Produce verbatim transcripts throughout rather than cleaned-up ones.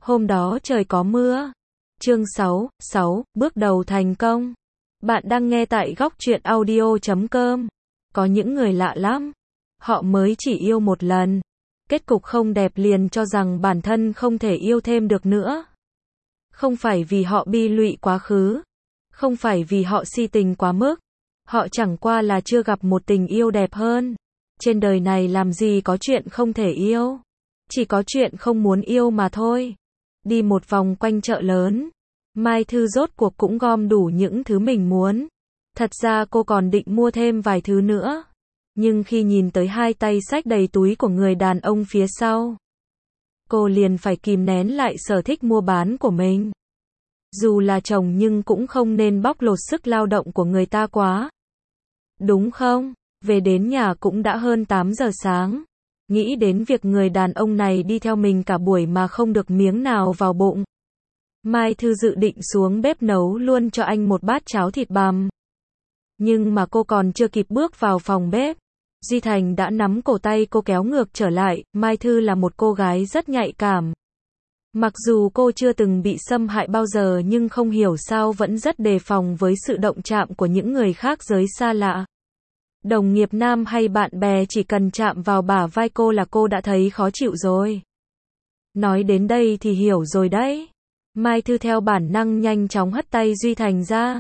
Hôm đó trời có mưa. Chương sáu, sáu, bước đầu thành công. Bạn đang nghe tại góc truyện audio chấm com. Có những người lạ lắm. Họ mới chỉ yêu một lần. Kết cục không đẹp liền cho rằng bản thân không thể yêu thêm được nữa. Không phải vì họ bi lụy quá khứ. Không phải vì họ si tình quá mức. Họ chẳng qua là chưa gặp một tình yêu đẹp hơn. Trên đời này làm gì có chuyện không thể yêu. Chỉ có chuyện không muốn yêu mà thôi. Đi một vòng quanh chợ lớn, Mai Thư rốt cuộc cũng gom đủ những thứ mình muốn. Thật ra cô còn định mua thêm vài thứ nữa. Nhưng khi nhìn tới hai tay xách đầy túi của người đàn ông phía sau, cô liền phải kìm nén lại sở thích mua bán của mình. Dù là chồng nhưng cũng không nên bóc lột sức lao động của người ta quá. Đúng không? Về đến nhà cũng đã hơn tám giờ sáng. Nghĩ đến việc người đàn ông này đi theo mình cả buổi mà không được miếng nào vào bụng, Mai Thư dự định xuống bếp nấu luôn cho anh một bát cháo thịt bằm. Nhưng mà cô còn chưa kịp bước vào phòng bếp, Duy Thành đã nắm cổ tay cô kéo ngược trở lại. Mai Thư là một cô gái rất nhạy cảm. Mặc dù cô chưa từng bị xâm hại bao giờ nhưng không hiểu sao vẫn rất đề phòng với sự động chạm của những người khác giới xa lạ. Đồng nghiệp nam hay bạn bè chỉ cần chạm vào bả vai cô là cô đã thấy khó chịu rồi. Nói đến đây thì hiểu rồi đấy. Mai Thư theo bản năng nhanh chóng hất tay Duy Thành ra.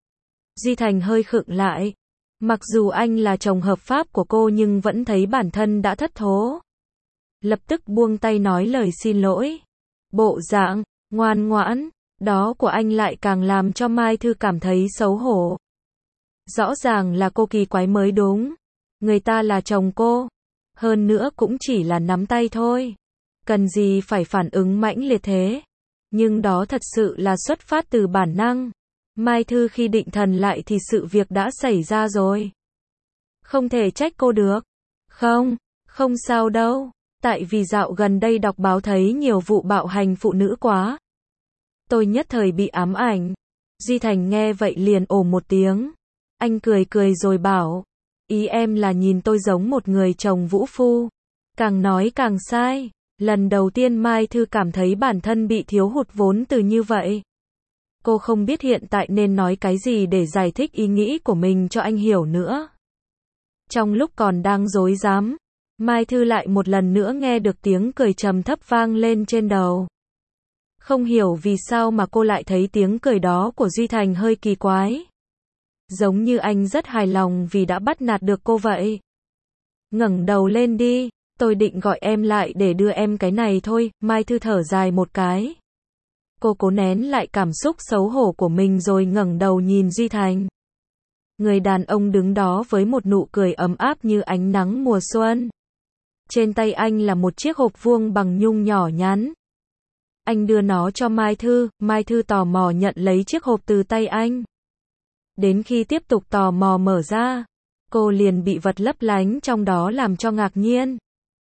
Duy Thành hơi khựng lại. Mặc dù anh là chồng hợp pháp của cô nhưng vẫn thấy bản thân đã thất thố. Lập tức buông tay nói lời xin lỗi. Bộ dạng ngoan ngoãn đó của anh lại càng làm cho Mai Thư cảm thấy xấu hổ. Rõ ràng là cô kỳ quái mới đúng. Người ta là chồng cô. Hơn nữa cũng chỉ là nắm tay thôi. Cần gì phải phản ứng mãnh liệt thế. Nhưng đó thật sự là xuất phát từ bản năng. Mai Thư khi định thần lại thì sự việc đã xảy ra rồi. Không thể trách cô được. Không, không sao đâu. Tại vì dạo gần đây đọc báo thấy nhiều vụ bạo hành phụ nữ quá. Tôi nhất thời bị ám ảnh. Duy Thành nghe vậy liền ồ một tiếng. Anh cười cười rồi bảo, ý em là nhìn tôi giống một người chồng vũ phu. Càng nói càng sai. Lần đầu tiên Mai Thư cảm thấy bản thân bị thiếu hụt vốn từ như vậy. Cô không biết hiện tại nên nói cái gì để giải thích ý nghĩ của mình cho anh hiểu nữa. Trong lúc còn đang rối rắm, Mai Thư lại một lần nữa nghe được tiếng cười trầm thấp vang lên trên đầu. Không hiểu vì sao mà cô lại thấy tiếng cười đó của Duy Thành hơi kỳ quái. Giống như anh rất hài lòng vì đã bắt nạt được cô vậy. Ngẩng đầu lên đi, tôi định gọi em lại để đưa em cái này thôi. Mai Thư thở dài một cái. Cô cố nén lại cảm xúc xấu hổ của mình rồi ngẩng đầu nhìn Duy Thành. Người đàn ông đứng đó với một nụ cười ấm áp như ánh nắng mùa xuân. Trên tay anh là một chiếc hộp vuông bằng nhung nhỏ nhắn. Anh đưa nó cho Mai Thư. Mai Thư tò mò nhận lấy chiếc hộp từ tay anh. Đến khi tiếp tục tò mò mở ra, cô liền bị vật lấp lánh trong đó làm cho ngạc nhiên.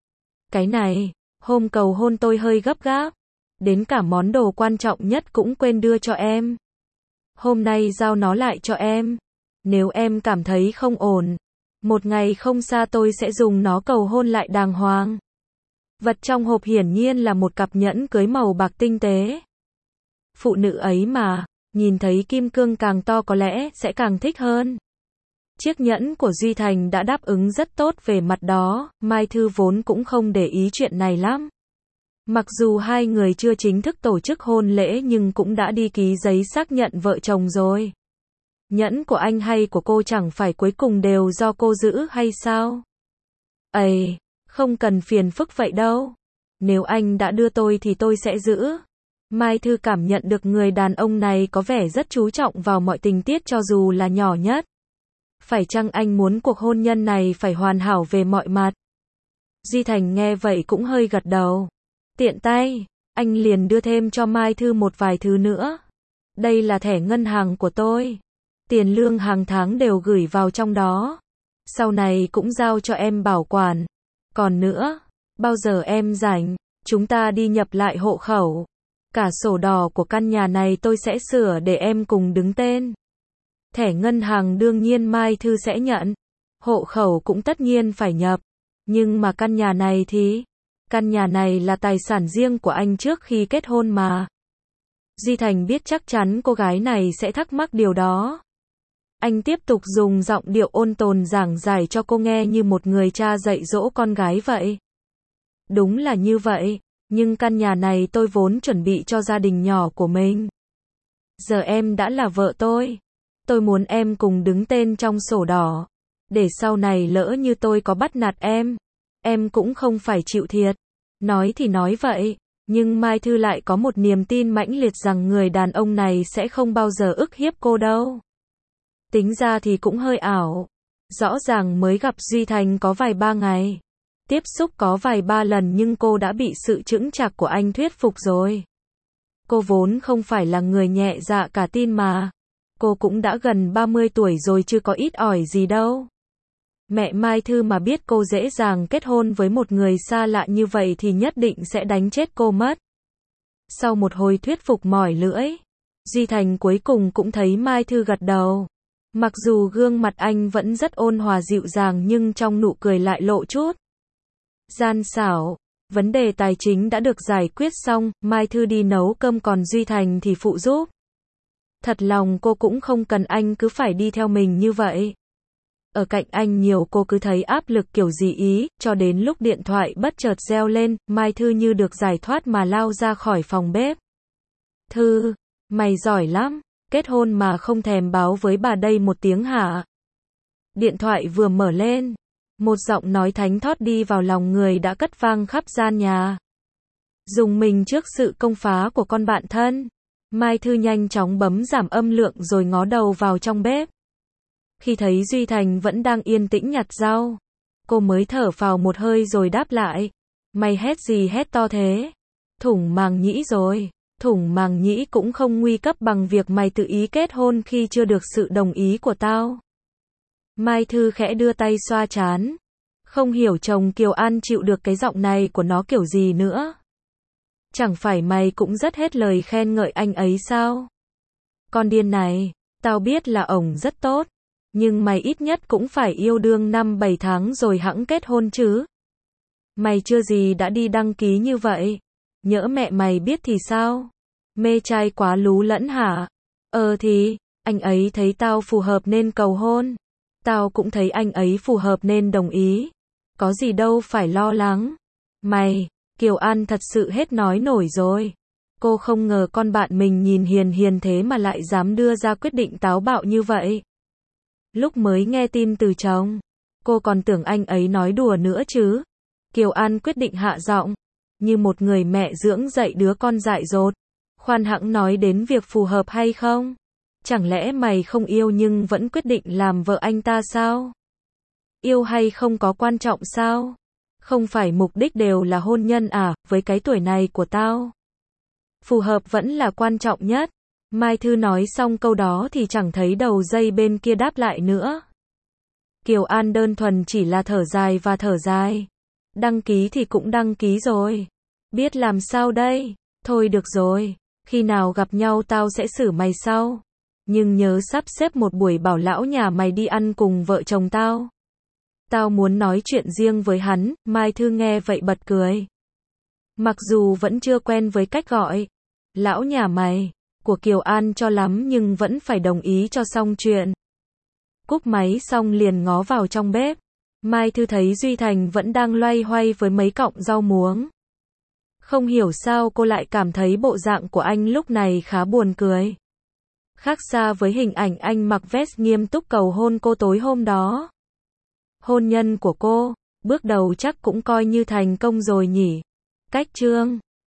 Cái này, hôm cầu hôn tôi hơi gấp gáp. Đến cả món đồ quan trọng nhất cũng quên đưa cho em. Hôm nay giao nó lại cho em. Nếu em cảm thấy không ổn, một ngày không xa tôi sẽ dùng nó cầu hôn lại đàng hoàng. Vật trong hộp hiển nhiên là một cặp nhẫn cưới màu bạc tinh tế. Phụ nữ ấy mà, nhìn thấy kim cương càng to có lẽ sẽ càng thích hơn. Chiếc nhẫn của Duy Thành đã đáp ứng rất tốt về mặt đó. Mai Thư vốn cũng không để ý chuyện này lắm. Mặc dù hai người chưa chính thức tổ chức hôn lễ nhưng cũng đã đi ký giấy xác nhận vợ chồng rồi. Nhẫn của anh hay của cô chẳng phải cuối cùng đều do cô giữ hay sao? Ây, không cần phiền phức vậy đâu. Nếu anh đã đưa tôi thì tôi sẽ giữ. Mai Thư cảm nhận được người đàn ông này có vẻ rất chú trọng vào mọi tình tiết cho dù là nhỏ nhất. Phải chăng anh muốn cuộc hôn nhân này phải hoàn hảo về mọi mặt? Duy Thành nghe vậy cũng hơi gật đầu. Tiện tay, anh liền đưa thêm cho Mai Thư một vài thứ nữa. Đây là thẻ ngân hàng của tôi. Tiền lương hàng tháng đều gửi vào trong đó. Sau này cũng giao cho em bảo quản. Còn nữa, bao giờ em rảnh, chúng ta đi nhập lại hộ khẩu. Cả sổ đỏ của căn nhà này tôi sẽ sửa để em cùng đứng tên. Thẻ ngân hàng đương nhiên Mai Thư sẽ nhận. Hộ khẩu cũng tất nhiên phải nhập. Nhưng mà căn nhà này thì, Căn nhà này là tài sản riêng của anh trước khi kết hôn mà. Duy Thành biết chắc chắn cô gái này sẽ thắc mắc điều đó. Anh tiếp tục dùng giọng điệu ôn tồn giảng giải cho cô nghe như một người cha dạy dỗ con gái vậy. Đúng là như vậy, nhưng căn nhà này tôi vốn chuẩn bị cho gia đình nhỏ của mình. Giờ em đã là vợ tôi. Tôi muốn em cùng đứng tên trong sổ đỏ. Để sau này lỡ như tôi có bắt nạt em, em cũng không phải chịu thiệt. Nói thì nói vậy, nhưng Mai Thư lại có một niềm tin mãnh liệt rằng người đàn ông này sẽ không bao giờ ức hiếp cô đâu. Tính ra thì cũng hơi ảo. Rõ ràng mới gặp Duy Thành có vài ba ngày. Tiếp xúc có vài ba lần nhưng cô đã bị sự chững chạc của anh thuyết phục rồi. Cô vốn không phải là người nhẹ dạ cả tin mà. Cô cũng đã gần ba mươi tuổi rồi chứ có ít ỏi gì đâu. Mẹ Mai Thư mà biết cô dễ dàng kết hôn với một người xa lạ như vậy thì nhất định sẽ đánh chết cô mất. Sau một hồi thuyết phục mỏi lưỡi, Duy Thành cuối cùng cũng thấy Mai Thư gật đầu. Mặc dù gương mặt anh vẫn rất ôn hòa dịu dàng nhưng trong nụ cười lại lộ chút gian xảo. Vấn đề tài chính đã được giải quyết xong, Mai Thư đi nấu cơm còn Duy Thành thì phụ giúp. Thật lòng cô cũng không cần anh cứ phải đi theo mình như vậy. Ở cạnh anh nhiều cô cứ thấy áp lực kiểu gì ý, cho đến lúc điện thoại bất chợt reo lên, Mai Thư như được giải thoát mà lao ra khỏi phòng bếp. Thư, mày giỏi lắm, kết hôn mà không thèm báo với bà đây một tiếng hả? Điện thoại vừa mở lên, một giọng nói thánh thót đi vào lòng người đã cất vang khắp gian nhà. Dùng mình trước sự công phá của con bạn thân, Mai Thư nhanh chóng bấm giảm âm lượng rồi ngó đầu vào trong bếp. Khi thấy Duy Thành vẫn đang yên tĩnh nhặt rau, cô mới thở phào một hơi rồi đáp lại. Mày hét gì hét to thế? Thủng màng nhĩ rồi. Thủng màng nhĩ cũng không nguy cấp bằng việc mày tự ý kết hôn khi chưa được sự đồng ý của tao. Mai Thư khẽ đưa tay xoa trán. Không hiểu chồng Kiều An chịu được cái giọng này của nó kiểu gì nữa. Chẳng phải mày cũng rất hết lời khen ngợi anh ấy sao? Con điên này, tao biết là ổng rất tốt. Nhưng mày ít nhất cũng phải yêu đương năm bảy tháng rồi hẵng kết hôn chứ. Mày chưa gì đã đi đăng ký như vậy. Nhỡ mẹ mày biết thì sao? Mê trai quá lú lẫn hả? Ờ thì, anh ấy thấy tao phù hợp nên cầu hôn. Tao cũng thấy anh ấy phù hợp nên đồng ý. Có gì đâu phải lo lắng. Mày, Kiều An thật sự hết nói nổi rồi. Cô không ngờ con bạn mình nhìn hiền hiền thế mà lại dám đưa ra quyết định táo bạo như vậy. Lúc mới nghe tin từ chồng, cô còn tưởng anh ấy nói đùa nữa chứ. Kiều An quyết định hạ giọng, như một người mẹ dưỡng dạy đứa con dại dột. Khoan hẵng nói đến việc phù hợp hay không? Chẳng lẽ mày không yêu nhưng vẫn quyết định làm vợ anh ta sao? Yêu hay không có quan trọng sao? Không phải mục đích đều là hôn nhân à, với cái tuổi này của tao. Phù hợp vẫn là quan trọng nhất. Mai Thư nói xong câu đó thì chẳng thấy đầu dây bên kia đáp lại nữa. Kiều An đơn thuần chỉ là thở dài và thở dài. Đăng ký thì cũng đăng ký rồi. Biết làm sao đây? Thôi được rồi. Khi nào gặp nhau tao sẽ xử mày sau. Nhưng nhớ sắp xếp một buổi bảo lão nhà mày đi ăn cùng vợ chồng tao. Tao muốn nói chuyện riêng với hắn. Mai Thư nghe vậy bật cười. Mặc dù vẫn chưa quen với cách gọi lão nhà mày của Kiều An cho lắm nhưng vẫn phải đồng ý cho xong chuyện. Cúp máy xong liền ngó vào trong bếp. Mai Thư thấy Duy Thành vẫn đang loay hoay với mấy cọng rau muống. Không hiểu sao cô lại cảm thấy bộ dạng của anh lúc này khá buồn cười. Khác xa với hình ảnh anh mặc vest nghiêm túc cầu hôn cô tối hôm đó. Hôn nhân của cô, bước đầu chắc cũng coi như thành công rồi nhỉ. Cách chương